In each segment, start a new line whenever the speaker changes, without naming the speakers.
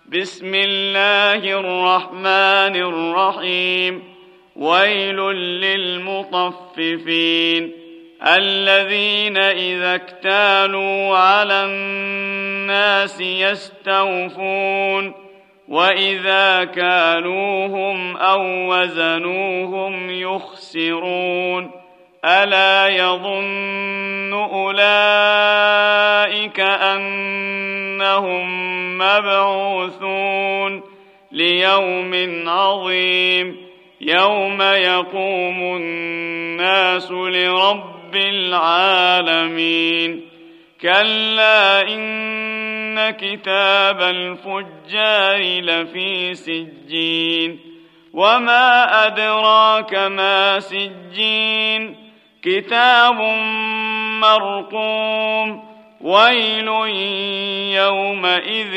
بسم الله الرحمن الرحيم. ويل للمطففين الذين إذا اكتالوا على الناس يستوفون وإذا كالوهم أو وزنوهم يخسرون ألا يظن أولئك أنهم مبعوثون ليوم عظيم يوم يقوم الناس لرب العالمين. كلا إن كتاب الفجار لفي سجين وما أدراك ما سجين كتاب مرقوم ويل يومئذ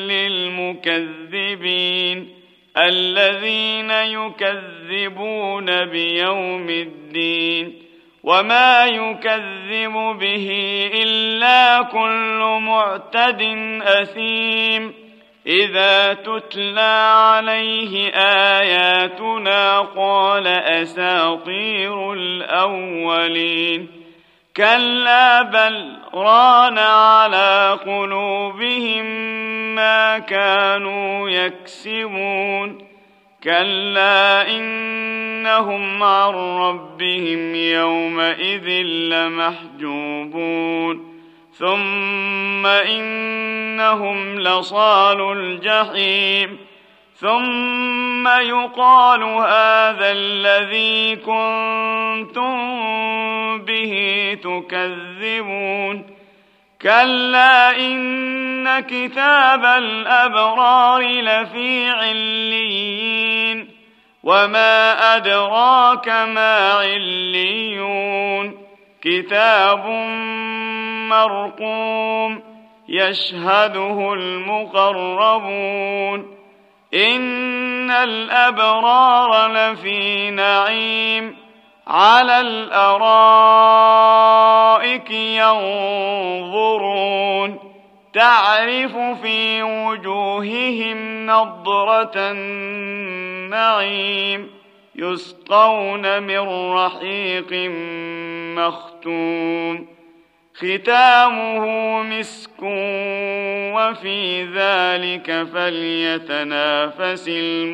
للمكذبين الذين يكذبون بيوم الدين وما يكذب به إلا كل معتد أثيم إذا تتلى عليه آياتنا قال أساطير الأولين كلا بل ران على قلوبهم ما كانوا يكسبون كلا إنهم عن ربهم يومئذ لمحجوبون ثم إنهم لصالو الجحيم ثم يقال هذا الذي كنتم به تكذبون كلا إن كتاب الأبرار لفي عليين وما أدراك ما عليون كتاب مرقوم يشهده المقربون إن الأبرار لفي نعيم على الأرائك ينظرون تعرف في وجوههم نضرة النعيم يسقون من رحيق مختوم ختامه مسك وفي ذلك فليتنافس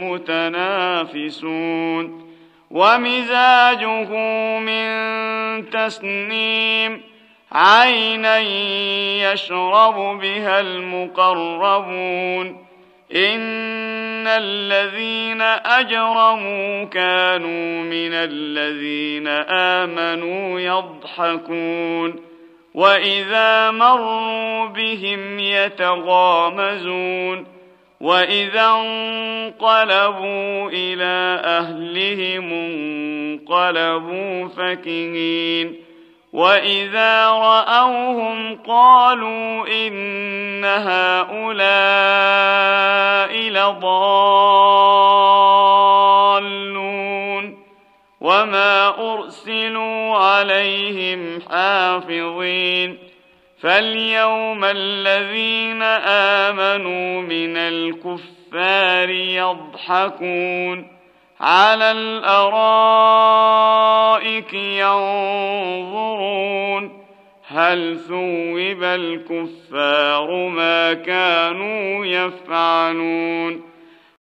المتنافسون ومزاجه من تسنيم عينا يشرب بها المقربون إن الذين أجرموا كانوا من الذين آمنوا يضحكون وإذا مروا بهم يتغامزون وإذا انقلبوا إلى أهلهم انقلبوا فكهين وإذا رأوهم قالوا إن هؤلاء لضالون وما أرسلوا عليهم حافظين فاليوم الذين آمنوا من الكفار يضحكون على الأرائك ينظرون هل ثوب الكفار ما كانوا يفعلون